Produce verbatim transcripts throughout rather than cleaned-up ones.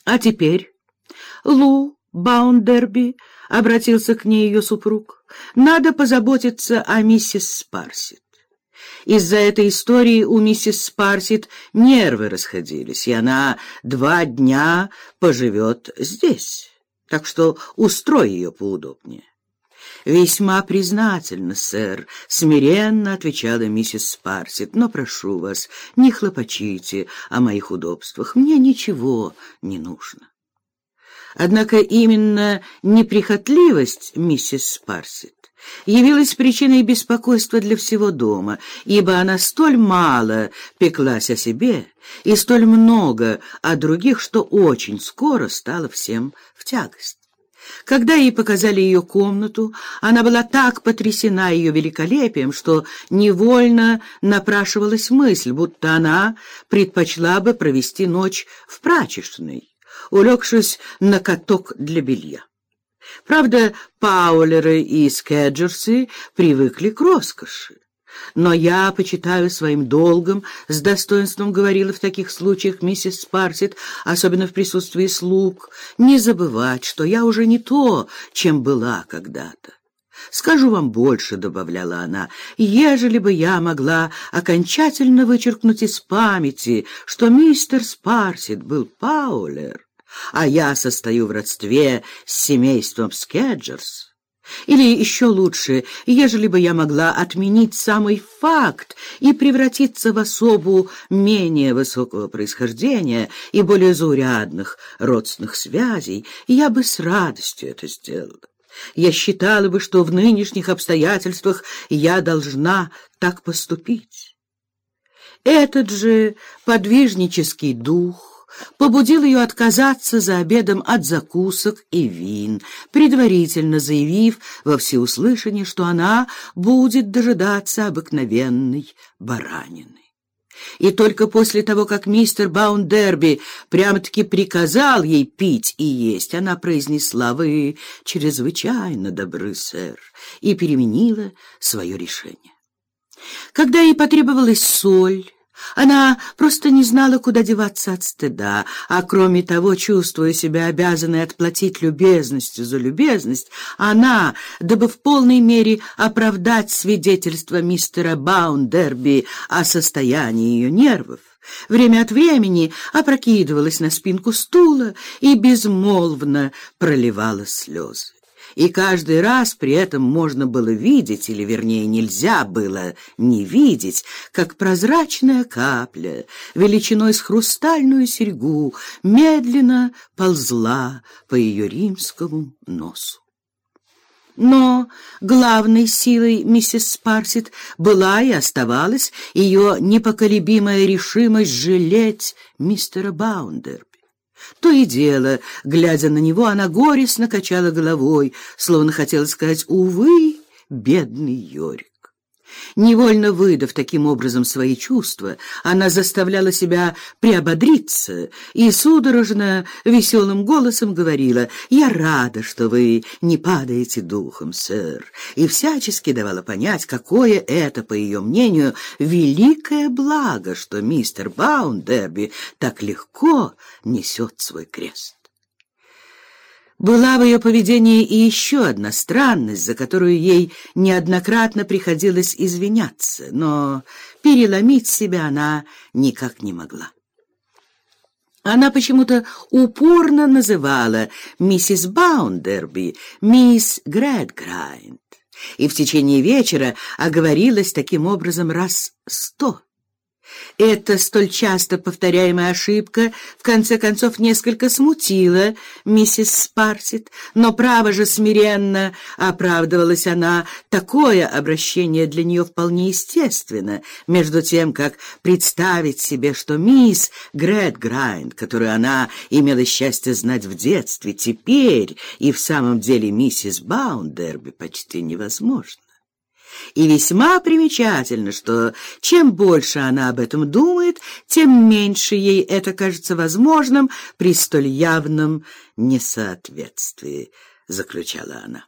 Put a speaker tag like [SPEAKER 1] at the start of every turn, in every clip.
[SPEAKER 1] А теперь, Лу Баундерби, — обратился к ней ее супруг, — надо позаботиться о миссис Спарсит. Из-за этой истории у миссис Спарсит нервы расходились, и она два дня поживет здесь, так что устрой ее поудобнее. «Весьма признательна, сэр», — смиренно отвечала миссис Спарсит, «но прошу вас, не хлопочите о моих удобствах, мне ничего не нужно». Однако именно неприхотливость миссис Спарсит явилась причиной беспокойства для всего дома, ибо она столь мало пеклась о себе и столь много о других, что очень скоро стала всем в тягость. Когда ей показали ее комнату, она была так потрясена ее великолепием, что невольно напрашивалась мысль, будто она предпочла бы провести ночь в прачечной, улегшись на каток для белья. Правда, Паулеры и Скеджерсы привыкли к роскоши. Но я почитаю своим долгом, — с достоинством говорила в таких случаях миссис Спарсит, особенно в присутствии слуг, — не забывать, что я уже не то, чем была когда-то. Скажу вам больше, — добавляла она, — ежели бы я могла окончательно вычеркнуть из памяти, что мистер Спарсит был Паулер, а я состою в родстве с семейством Скеджерс, или еще лучше, ежели бы я могла отменить самый факт и превратиться в особу менее высокого происхождения и более заурядных родственных связей, я бы с радостью это сделала. Я считала бы, что в нынешних обстоятельствах я должна так поступить. Этот же подвижнический дух побудил ее отказаться за обедом от закусок и вин, предварительно заявив во всеуслышание, что она будет дожидаться обыкновенной баранины. И только после того, как мистер Баундерби прямо-таки приказал ей пить и есть, она произнесла: «Вы чрезвычайно добры, сэр», и переменила свое решение. Когда ей потребовалась соль, она просто не знала, куда деваться от стыда, а кроме того, чувствуя себя обязанной отплатить любезностью за любезность, она, дабы в полной мере оправдать свидетельство мистера Баундерби о состоянии ее нервов, время от времени опрокидывалась на спинку стула и безмолвно проливала слезы. И каждый раз при этом можно было видеть, или, вернее, нельзя было не видеть, как прозрачная капля, величиной с хрустальную серьгу, медленно ползла по ее римскому носу. Но главной силой миссис Спарсит была и оставалась ее непоколебимая решимость жалеть мистера Баундерби. То и дело, глядя на него, она горестно качала головой, словно хотела сказать: «Увы, бедный Йорик». Невольно выдав таким образом свои чувства, она заставляла себя приободриться и судорожно веселым голосом говорила: «Я рада, что вы не падаете духом, сэр», и всячески давала понять, какое это, по ее мнению, великое благо, что мистер Баундерби так легко несет свой крест. Была в ее поведении и еще одна странность, за которую ей неоднократно приходилось извиняться, но переломить себя она никак не могла. Она почему-то упорно называла миссис Баундерби мисс Грэдграйнд, и в течение вечера оговорилась таким образом раз сто. Эта столь часто повторяемая ошибка в конце концов несколько смутила миссис Спарсит, но право же смиренно оправдывалась она, такое обращение для нее вполне естественно, между тем, как представить себе, что мисс Грэдграйнд, которую она имела счастье знать в детстве, теперь и в самом деле миссис Баундерби, почти невозможно. И весьма примечательно, что чем больше она об этом думает, тем меньше ей это кажется возможным при столь явном несоответствии, заключала она.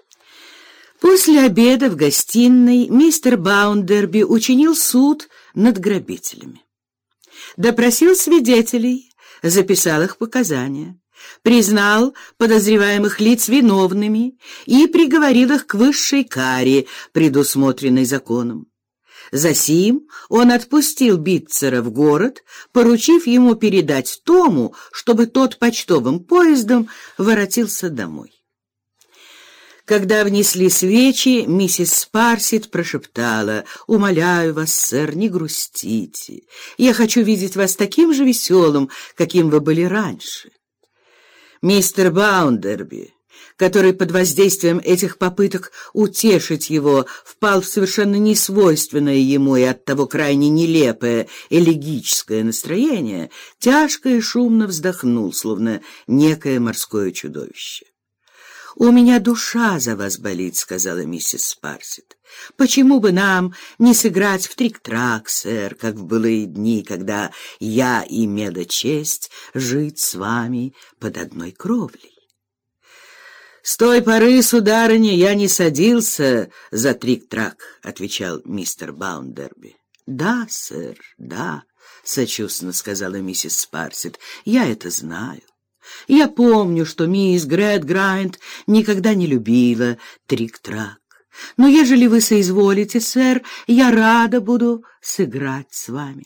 [SPEAKER 1] После обеда в гостиной мистер Баундерби учинил суд над грабителями. Допросил свидетелей, записал их показания, признал подозреваемых лиц виновными и приговорил их к высшей каре, предусмотренной законом. Засим он отпустил Битцера в город, поручив ему передать Тому, чтобы тот почтовым поездом воротился домой. Когда внесли свечи, миссис Спарсит прошептала: «Умоляю вас, сэр, не грустите. Я хочу видеть вас таким же веселым, каким вы были раньше». Мистер Баундерби, который под воздействием этих попыток утешить его впал в совершенно несвойственное ему и оттого крайне нелепое элегическое настроение, тяжко и шумно вздохнул, словно некое морское чудовище. «У меня душа за вас болит», — сказала миссис Спарсит. «Почему бы нам не сыграть в трик-трак, сэр, как в былые дни, когда я имела честь жить с вами под одной кровлей?» «С той поры, сударыня, я не садился за трик-трак», — отвечал мистер Баундерби. «Да, сэр, да», — сочувственно сказала миссис Спарсит, — «я это знаю. Я помню, что мисс Грэдграйнд никогда не любила трик-трак. Но ежели вы соизволите, сэр, я рада буду сыграть с вами».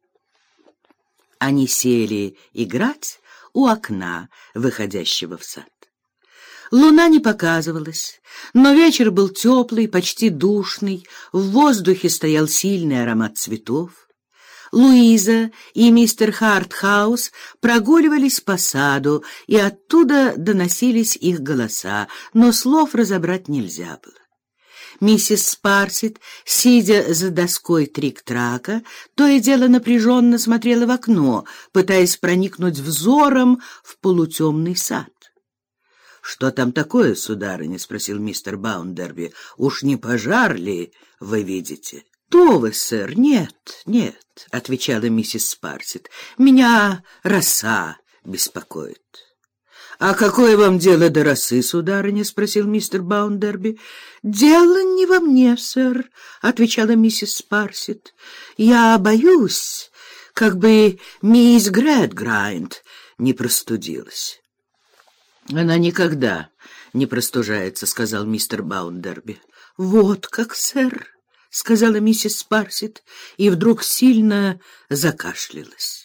[SPEAKER 1] Они сели играть у окна, выходящего в сад. Луна не показывалась, но вечер был теплый, почти душный, в воздухе стоял сильный аромат цветов. Луиза и мистер Хартхаус прогуливались по саду, и оттуда доносились их голоса, но слов разобрать нельзя было. Миссис Спарсит, сидя за доской трик-трака, то и дело напряженно смотрела в окно, пытаясь проникнуть взором в полутемный сад. «Что там такое, сударыня?» — спросил мистер Баундерби. «Уж не пожар ли вы видите?» «То вы, сэр, нет, нет», — отвечала миссис Спарсит. «Меня роса беспокоит». «А какое вам дело до росы, сударыня?» — спросил мистер Баундерби. «Дело не во мне, сэр», — отвечала миссис Спарсит. «Я боюсь, как бы мисс Грэдграйнд не простудилась». «Она никогда не простужается», — сказал мистер Баундерби. «Вот как, сэр», — сказала миссис Спарсит, и вдруг сильно закашлялась.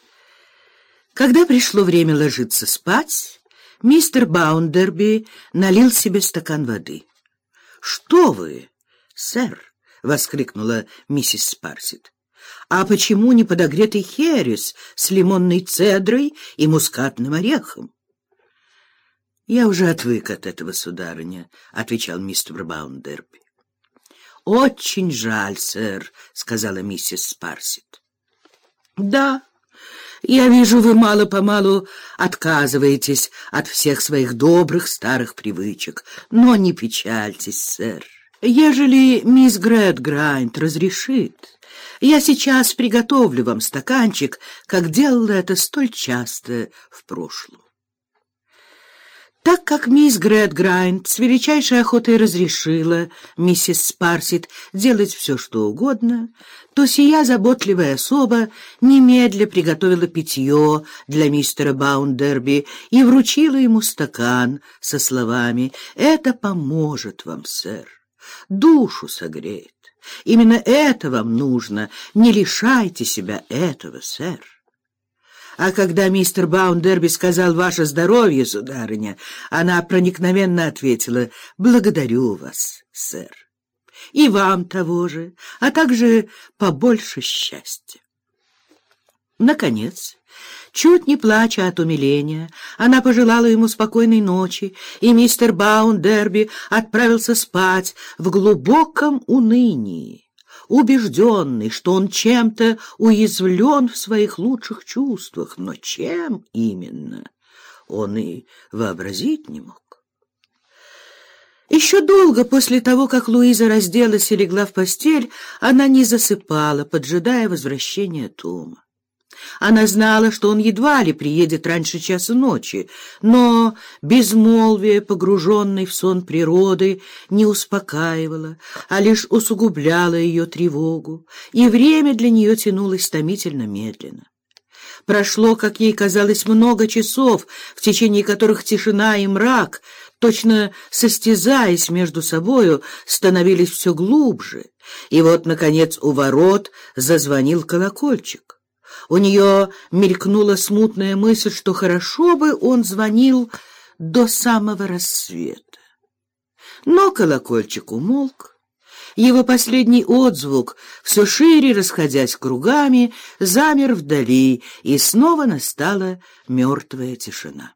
[SPEAKER 1] Когда пришло время ложиться спать, мистер Баундерби налил себе стакан воды. «Что вы, сэр!» — воскликнула миссис Спарсит. «А почему не подогретый херес с лимонной цедрой и мускатным орехом?» «Я уже отвык от этого, сударыня», — отвечал мистер Баундерби. «Очень жаль, сэр», — сказала миссис Спарсит. «Да, я вижу, вы мало-помалу отказываетесь от всех своих добрых старых привычек, но не печальтесь, сэр. Ежели мисс Грэдграйнд разрешит, я сейчас приготовлю вам стаканчик, как делала это столь часто в прошлом». Так как мисс Грэдграйнд с величайшей охотой разрешила миссис Спарсит делать все, что угодно, то сия заботливая особа немедля приготовила питье для мистера Баундерби и вручила ему стакан со словами: «Это поможет вам, сэр, душу согреет. Именно это вам нужно, не лишайте себя этого, сэр». А когда мистер Баундерби сказал «Ваше здоровье, сударыня», она проникновенно ответила: «Благодарю вас, сэр. И вам того же, а также побольше счастья». Наконец, чуть не плача от умиления, она пожелала ему спокойной ночи, и мистер Баундерби отправился спать в глубоком унынии, убежденный, что он чем-то уязвлен в своих лучших чувствах, но чем именно, он и вообразить не мог. Еще долго после того, как Луиза разделась и легла в постель, она не засыпала, поджидая возвращения Тома. Она знала, что он едва ли приедет раньше часа ночи, но безмолвие, погруженной в сон природы, не успокаивало, а лишь усугубляло ее тревогу, и время для нее тянулось томительно медленно. Прошло, как ей казалось, много часов, в течение которых тишина и мрак, точно состязаясь между собою, становились все глубже. И вот, наконец, у ворот зазвонил колокольчик. У нее мелькнула смутная мысль, что хорошо бы он звонил до самого рассвета. Но колокольчик умолк. Его последний отзвук, все шире расходясь кругами, замер вдали, и снова настала мертвая тишина.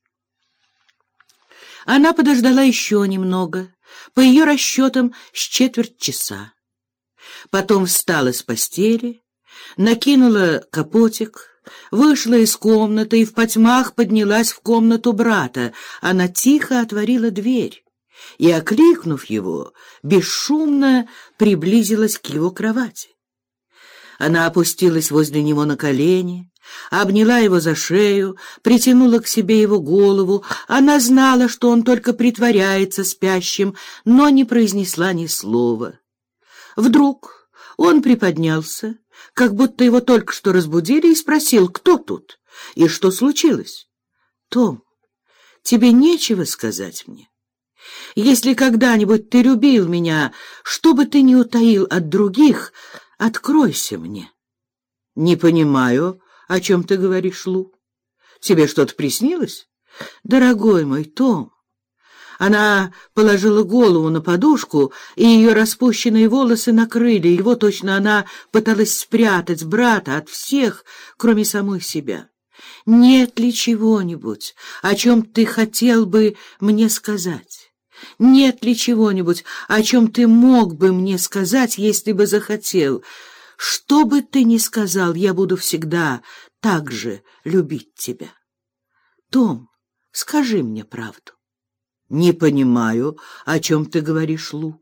[SPEAKER 1] Она подождала еще немного, по ее расчетам, с четверть часа. Потом встала с постели, накинула капотик, вышла из комнаты и в потьмах поднялась в комнату брата. Она тихо отворила дверь и, окликнув его, бесшумно приблизилась к его кровати. Она опустилась возле него на колени, обняла его за шею, притянула к себе его голову. Она знала, что он только притворяется спящим, но не произнесла ни слова. Вдруг он приподнялся, как будто его только что разбудили, и спросил: «Кто тут? И что случилось?» «Том, тебе нечего сказать мне? Если когда-нибудь ты любил меня, что бы ты ни утаил от других, откройся мне». «Не понимаю, о чем ты говоришь, Лу. Тебе что-то приснилось?» «Дорогой мой Том». Она положила голову на подушку, и ее распущенные волосы накрыли его, точно она пыталась спрятать брата от всех, кроме самой себя. «Нет ли чего-нибудь, о чем ты хотел бы мне сказать? Нет ли чего-нибудь, о чем ты мог бы мне сказать, если бы захотел? Что бы ты ни сказал, я буду всегда так же любить тебя. Том, скажи мне правду». «Не понимаю, о чем ты говоришь, Лу».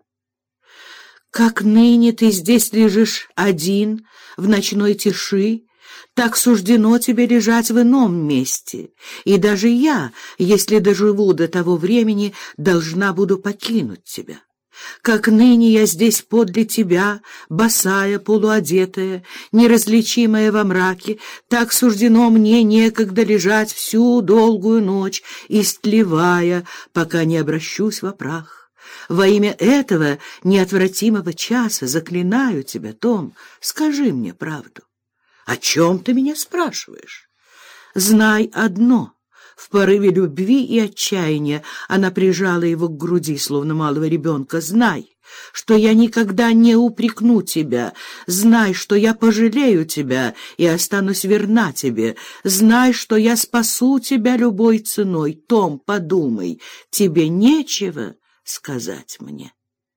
[SPEAKER 1] «Как ныне ты здесь лежишь один, в ночной тиши, так суждено тебе лежать в ином месте, и даже я, если доживу до того времени, должна буду покинуть тебя. Как ныне я здесь подле тебя, босая, полуодетая, неразличимая во мраке, так суждено мне некогда лежать всю долгую ночь, истлевая, пока не обращусь во прах. Во имя этого неотвратимого часа заклинаю тебя, Том, скажи мне правду». «О чем ты меня спрашиваешь?» «Знай одно». В порыве любви и отчаяния она прижала его к груди, словно малого ребенка. «Знай, что я никогда не упрекну тебя. Знай, что я пожалею тебя и останусь верна тебе. Знай, что я спасу тебя любой ценой. Том, подумай, тебе нечего сказать мне?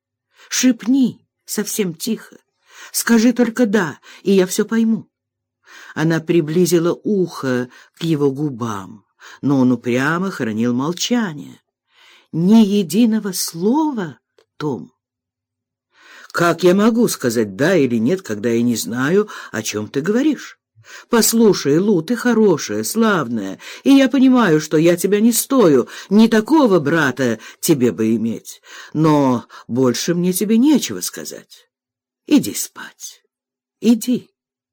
[SPEAKER 1] Шепни совсем тихо. Скажи только «да», и я все пойму». Она приблизила ухо к его губам, но он упрямо хранил молчание. «Ни единого слова, Том». «Как я могу сказать «да» или «нет», когда я не знаю, о чем ты говоришь? Послушай, Лу, ты хорошая, славная, и я понимаю, что я тебя не стою, не такого брата тебе бы иметь, но больше мне тебе нечего сказать. Иди спать, иди».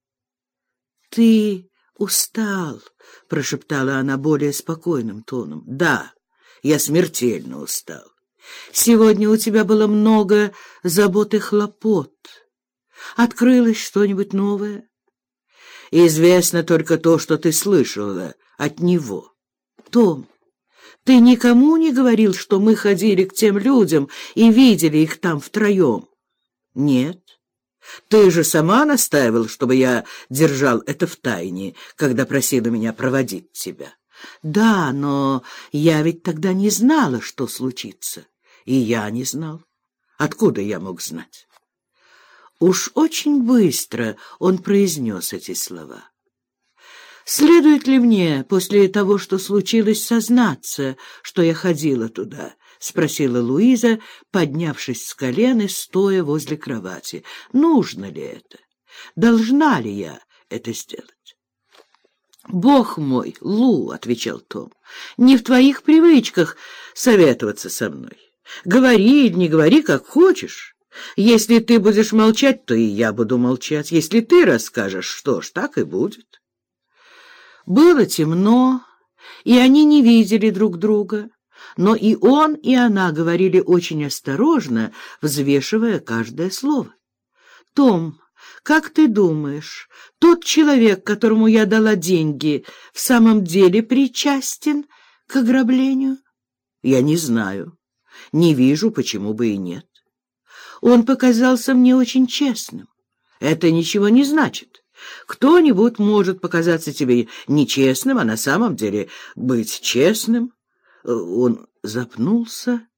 [SPEAKER 1] «Ты устал», — прошептала она более спокойным тоном. «Да, я смертельно устал. Сегодня у тебя было много забот и хлопот. Открылось что-нибудь новое?» «Известно только то, что ты слышала от него». «Том, ты никому не говорил, что мы ходили к тем людям и видели их там втроем?» «Нет. Ты же сама настаивал, чтобы я держал это в тайне, когда просила меня проводить тебя». «Да, но я ведь тогда не знала, что случится». «И я не знал. Откуда я мог знать?» Уж очень быстро он произнес эти слова. «Следует ли мне после того, что случилось, сознаться, что я ходила туда?» — спросила Луиза, поднявшись с колен и стоя возле кровати. «Нужно ли это? Должна ли я это сделать?» «Бог мой, Лу, — отвечал Том, — не в твоих привычках советоваться со мной. Говори или не говори, как хочешь. Если ты будешь молчать, то и я буду молчать. Если ты расскажешь, что ж, так и будет». Было темно, и они не видели друг друга, но и он, и она говорили очень осторожно, взвешивая каждое слово. «Том, как ты думаешь, тот человек, которому я дала деньги, в самом деле причастен к ограблению?» «Я не знаю. Не вижу, почему бы и нет. Он показался мне очень честным. Это ничего не значит. Кто-нибудь может показаться тебе нечестным, а на самом деле быть честным». Он запнулся